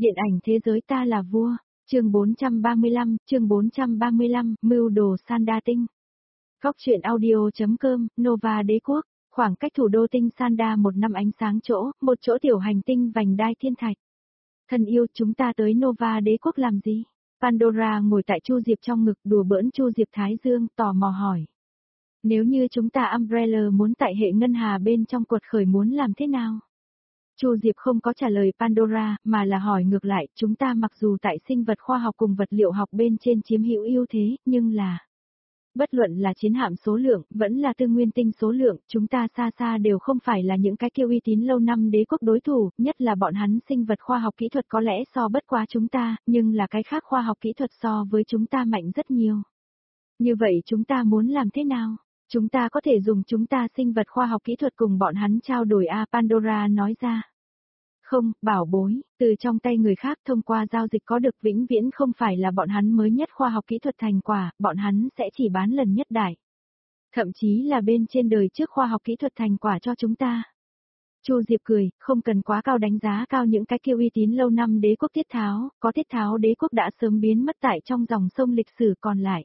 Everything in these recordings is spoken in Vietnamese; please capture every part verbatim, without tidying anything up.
Điện ảnh thế giới ta là vua, chương bốn trăm ba mươi lăm, chương bốn trăm ba mươi lăm, mưu đồ Sanda Tinh. Góc truyện audio.com, Nova Đế Quốc, khoảng cách thủ đô tinh Sanda một năm ánh sáng chỗ, một chỗ tiểu hành tinh vành đai thiên thạch. Thân yêu, chúng ta tới Nova Đế Quốc làm gì? Pandora ngồi tại Chu Diệp trong ngực đùa bỡn Chu Diệp Thái Dương, tò mò hỏi. Nếu như chúng ta Umbrella muốn tại hệ ngân hà bên trong quật khởi muốn làm thế nào? Chu Diệp không có trả lời Pandora, mà là hỏi ngược lại, chúng ta mặc dù tại sinh vật khoa học cùng vật liệu học bên trên chiếm hữu ưu thế, nhưng là... Bất luận là chiến hạm số lượng, vẫn là tư nguyên tinh số lượng, chúng ta xa xa đều không phải là những cái kiêu uy tín lâu năm đế quốc đối thủ, nhất là bọn hắn sinh vật khoa học kỹ thuật có lẽ so bất quá chúng ta, nhưng là cái khác khoa học kỹ thuật so với chúng ta mạnh rất nhiều. Như vậy chúng ta muốn làm thế nào? Chúng ta có thể dùng chúng ta sinh vật khoa học kỹ thuật cùng bọn hắn trao đổi a Pandora nói ra. Không, bảo bối, từ trong tay người khác thông qua giao dịch có được vĩnh viễn không phải là bọn hắn mới nhất khoa học kỹ thuật thành quả, bọn hắn sẽ chỉ bán lần nhất đại. Thậm chí là bên trên đời trước khoa học kỹ thuật thành quả cho chúng ta. Chu Diệp cười, không cần quá cao đánh giá cao những cái kiêu uy tín lâu năm đế quốc Tiết Tháo, có Tiết Tháo đế quốc đã sớm biến mất tại trong dòng sông lịch sử còn lại.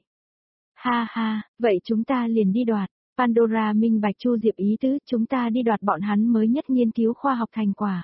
Ha ha, vậy chúng ta liền đi đoạt. Pandora minh bạch Chu Diệp ý tứ, chúng ta đi đoạt bọn hắn mới nhất nghiên cứu khoa học thành quả.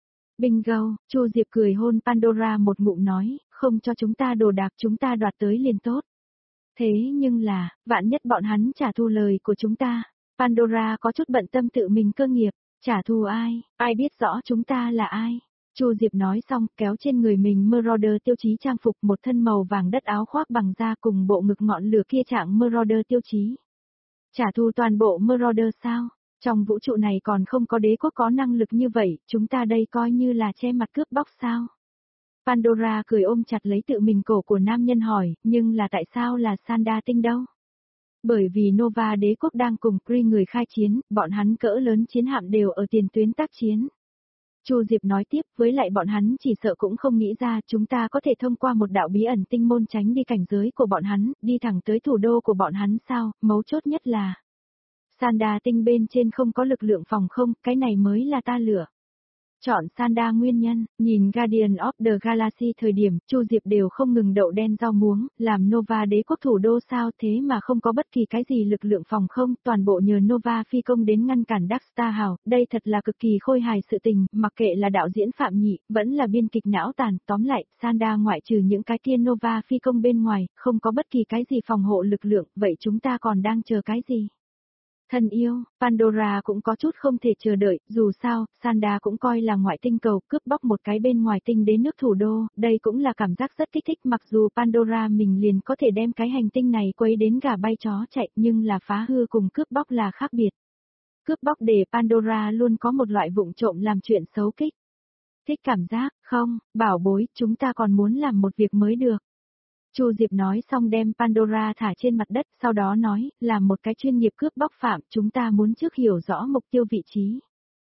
Bingo, Chu Diệp cười hôn Pandora một ngụm nói, không cho chúng ta đồ đạc chúng ta đoạt tới liền tốt. Thế nhưng là, vạn nhất bọn hắn trả thù lời của chúng ta. Pandora có chút bận tâm tự mình cơ nghiệp, trả thù ai, ai biết rõ chúng ta là ai. Chu Diệp nói xong, kéo trên người mình Marauder tiêu chí trang phục một thân màu vàng đất áo khoác bằng da cùng bộ ngực ngọn lửa kia trạng Marauder tiêu chí. Trả thù toàn bộ Marauder sao? Trong vũ trụ này còn không có đế quốc có năng lực như vậy, chúng ta đây coi như là che mặt cướp bóc sao? Pandora cười ôm chặt lấy tự mình cổ của nam nhân hỏi, nhưng là tại sao là Sanda Tinh đâu? Bởi vì Nova đế quốc đang cùng Kree người khai chiến, bọn hắn cỡ lớn chiến hạm đều ở tiền tuyến tác chiến. Chu Diệp nói tiếp, với lại bọn hắn chỉ sợ cũng không nghĩ ra chúng ta có thể thông qua một đạo bí ẩn tinh môn tránh đi cảnh giới của bọn hắn, đi thẳng tới thủ đô của bọn hắn sao, mấu chốt nhất là Sanda Tinh bên trên không có lực lượng phòng không, cái này mới là ta lựa. Chọn Sanda nguyên nhân, nhìn Guardian of the Galaxy thời điểm, Chu Diệp đều không ngừng đậu đen rau muống, làm Nova đế quốc thủ đô sao thế mà không có bất kỳ cái gì lực lượng phòng không, toàn bộ nhờ Nova phi công đến ngăn cản Dark Star hào, đây thật là cực kỳ khôi hài sự tình, mặc kệ là đạo diễn Phạm Nhị, vẫn là biên kịch não tàn, tóm lại, Sanda ngoại trừ những cái kia Nova phi công bên ngoài, không có bất kỳ cái gì phòng hộ lực lượng, vậy chúng ta còn đang chờ cái gì? Thân yêu, Pandora cũng có chút không thể chờ đợi, dù sao, Sanda cũng coi là ngoại tinh cầu cướp bóc một cái bên ngoài tinh đến nước thủ đô, đây cũng là cảm giác rất kích thích mặc dù Pandora mình liền có thể đem cái hành tinh này quấy đến gà bay chó chạy nhưng là phá hư cùng cướp bóc là khác biệt. Cướp bóc để Pandora luôn có một loại vụng trộm làm chuyện xấu kích. Thích cảm giác, không, bảo bối, chúng ta còn muốn làm một việc mới được. Chu Diệp nói xong đem Pandora thả trên mặt đất, sau đó nói, làm một cái chuyên nghiệp cướp bóc phạm, chúng ta muốn trước hiểu rõ mục tiêu vị trí.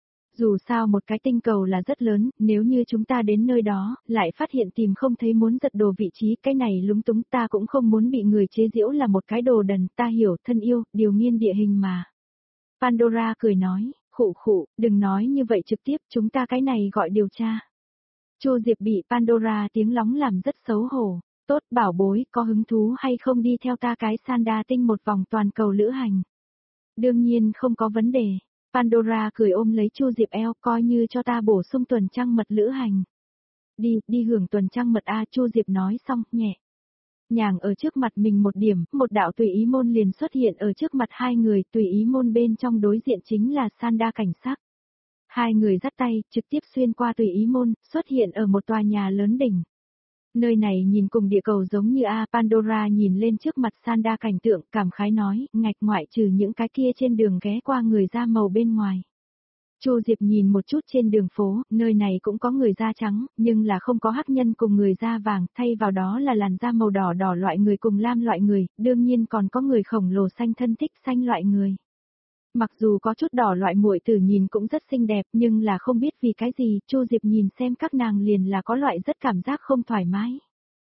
Dù sao một cái tinh cầu là rất lớn, nếu như chúng ta đến nơi đó, lại phát hiện tìm không thấy muốn giật đồ vị trí, cái này lúng túng ta cũng không muốn bị người chế giễu là một cái đồ đần, ta hiểu, thân yêu, điều nghiên địa hình mà. Pandora cười nói, khụ khụ, đừng nói như vậy trực tiếp, chúng ta cái này gọi điều tra. Chu Diệp bị Pandora tiếng lóng làm rất xấu hổ. Tốt bảo bối, có hứng thú hay không đi theo ta cái Sanda Tinh một vòng toàn cầu lữ hành? Đương nhiên không có vấn đề. Pandora cười ôm lấy Chu Diệp eo coi như cho ta bổ sung tuần trăng mật lữ hành. Đi, đi hưởng tuần trăng mật A Chu Diệp nói xong, nhẹ. Nhàng ở trước mặt mình một điểm, một đạo tùy ý môn liền xuất hiện ở trước mặt hai người, tùy ý môn bên trong đối diện chính là Sanda cảnh sát. Hai người dắt tay, trực tiếp xuyên qua tùy ý môn, xuất hiện ở một tòa nhà lớn đỉnh. Nơi này nhìn cùng địa cầu giống như A Pandora nhìn lên trước mặt Sanda cảnh tượng, cảm khái nói, ngạch ngoại trừ những cái kia trên đường ghé qua người da màu bên ngoài. Chu Diệp nhìn một chút trên đường phố, nơi này cũng có người da trắng, nhưng là không có hắc nhân cùng người da vàng, thay vào đó là làn da màu đỏ đỏ loại người cùng lam loại người, đương nhiên còn có người khổng lồ xanh thân thích xanh loại người. Mặc dù có chút đỏ loại muội tử nhìn cũng rất xinh đẹp nhưng là không biết vì cái gì, Chu Diệp nhìn xem các nàng liền là có loại rất cảm giác không thoải mái.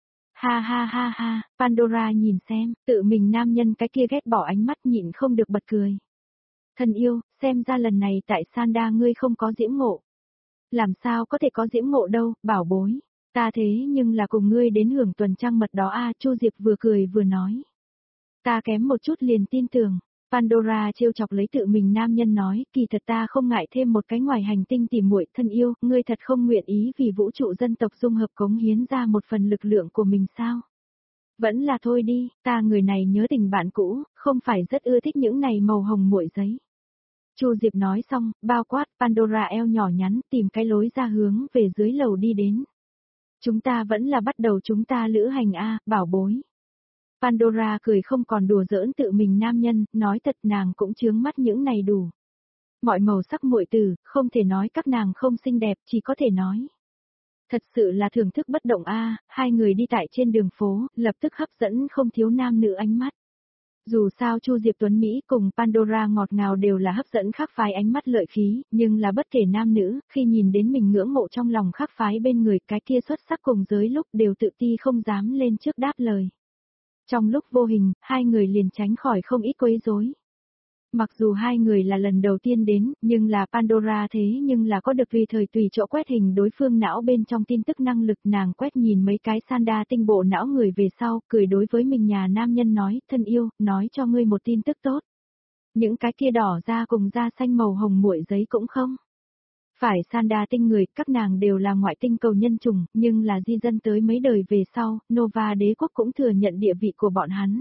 Ha ha ha ha, Pandora nhìn xem, tự mình nam nhân cái kia ghét bỏ ánh mắt nhịn không được bật cười. Thân yêu, xem ra lần này tại Sanda ngươi không có diễm ngộ. Làm sao có thể có diễm ngộ đâu, bảo bối. Ta thế nhưng là cùng ngươi đến hưởng tuần trăng mật đó a, Chu Diệp vừa cười vừa nói. Ta kém một chút liền tin tưởng. Pandora trêu chọc lấy tự mình nam nhân nói, kỳ thật ta không ngại thêm một cái ngoài hành tinh tìm muội thân yêu, ngươi thật không nguyện ý vì vũ trụ dân tộc dung hợp cống hiến ra một phần lực lượng của mình sao? Vẫn là thôi đi, ta người này nhớ tình bạn cũ, không phải rất ưa thích những này màu hồng muội giấy. Chu Diệp nói xong, bao quát Pandora eo nhỏ nhắn tìm cái lối ra hướng về dưới lầu đi đến. Chúng ta vẫn là bắt đầu chúng ta lữ hành a, bảo bối. Pandora cười không còn đùa giỡn tự mình nam nhân, nói thật nàng cũng chướng mắt những này đủ. Mọi màu sắc muội tử, không thể nói các nàng không xinh đẹp, chỉ có thể nói. Thật sự là thưởng thức bất động a, hai người đi tại trên đường phố, lập tức hấp dẫn không thiếu nam nữ ánh mắt. Dù sao Chu Diệp Tuấn Mỹ cùng Pandora ngọt ngào đều là hấp dẫn khác phái ánh mắt lợi khí, nhưng là bất kể nam nữ, khi nhìn đến mình ngưỡng mộ trong lòng khác phái bên người cái kia xuất sắc cùng giới lúc đều tự ti không dám lên trước đáp lời. Trong lúc vô hình, hai người liền tránh khỏi không ít quấy rối. Mặc dù hai người là lần đầu tiên đến, nhưng là Pandora thế nhưng là có được tùy thời tùy chỗ quét hình đối phương não bên trong tin tức năng lực, nàng quét nhìn mấy cái Sanda tinh bộ não người về sau, cười đối với mình nhà nam nhân nói, thân yêu, nói cho ngươi một tin tức tốt. Những cái kia đỏ da cùng da xanh màu hồng muội giấy cũng không. Phải Sanda tinh người, các nàng đều là ngoại tinh cầu nhân chủng, nhưng là di dân tới mấy đời về sau, Nova đế quốc cũng thừa nhận địa vị của bọn hắn.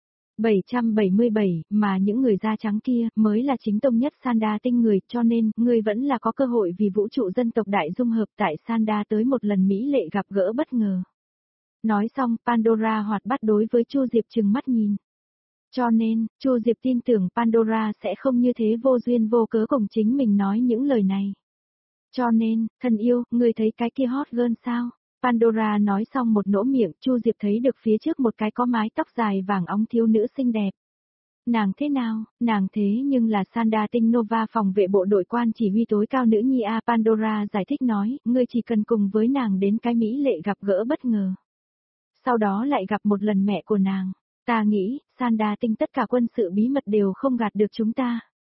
bảy trăm bảy mươi bảy, mà những người da trắng kia mới là chính tông nhất Sanda tinh người, cho nên, ngươi vẫn là có cơ hội vì vũ trụ dân tộc đại dung hợp tại Sanda tới một lần Mỹ lệ gặp gỡ bất ngờ. Nói xong, Pandora hoạt bát đối với Chu Diệp trừng mắt nhìn. Cho nên, Chu Diệp tin tưởng Pandora sẽ không như thế vô duyên vô cớ cùng chính mình nói những lời này. Cho nên, thân yêu, ngươi thấy cái kia hot girl sao? Pandora nói xong một nỗ miệng, Chu Diệp thấy được phía trước một cái có mái tóc dài vàng óng thiếu nữ xinh đẹp. Nàng thế nào, nàng thế nhưng là Sanda tinh Nova phòng vệ bộ đội quan chỉ huy tối cao nữ nhi A. Pandora giải thích nói, ngươi chỉ cần cùng với nàng đến cái Mỹ lệ gặp gỡ bất ngờ. Sau đó lại gặp một lần mẹ của nàng. Ta nghĩ, Sanda tinh tất cả quân sự bí mật đều không gạt được chúng ta.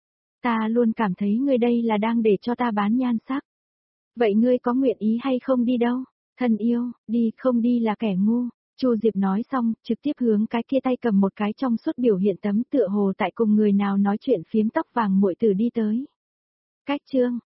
Ta luôn cảm thấy ngươi đây là đang để cho ta bán nhan sắc. Vậy ngươi có nguyện ý hay không đi đâu? Thân yêu, đi không đi là kẻ ngu. Chu Diệp nói xong, trực tiếp hướng cái kia tay cầm một cái trong suốt biểu hiện tấm tựa hồ tại cùng người nào nói chuyện phiếm tóc vàng muội tử đi tới. Cách chương,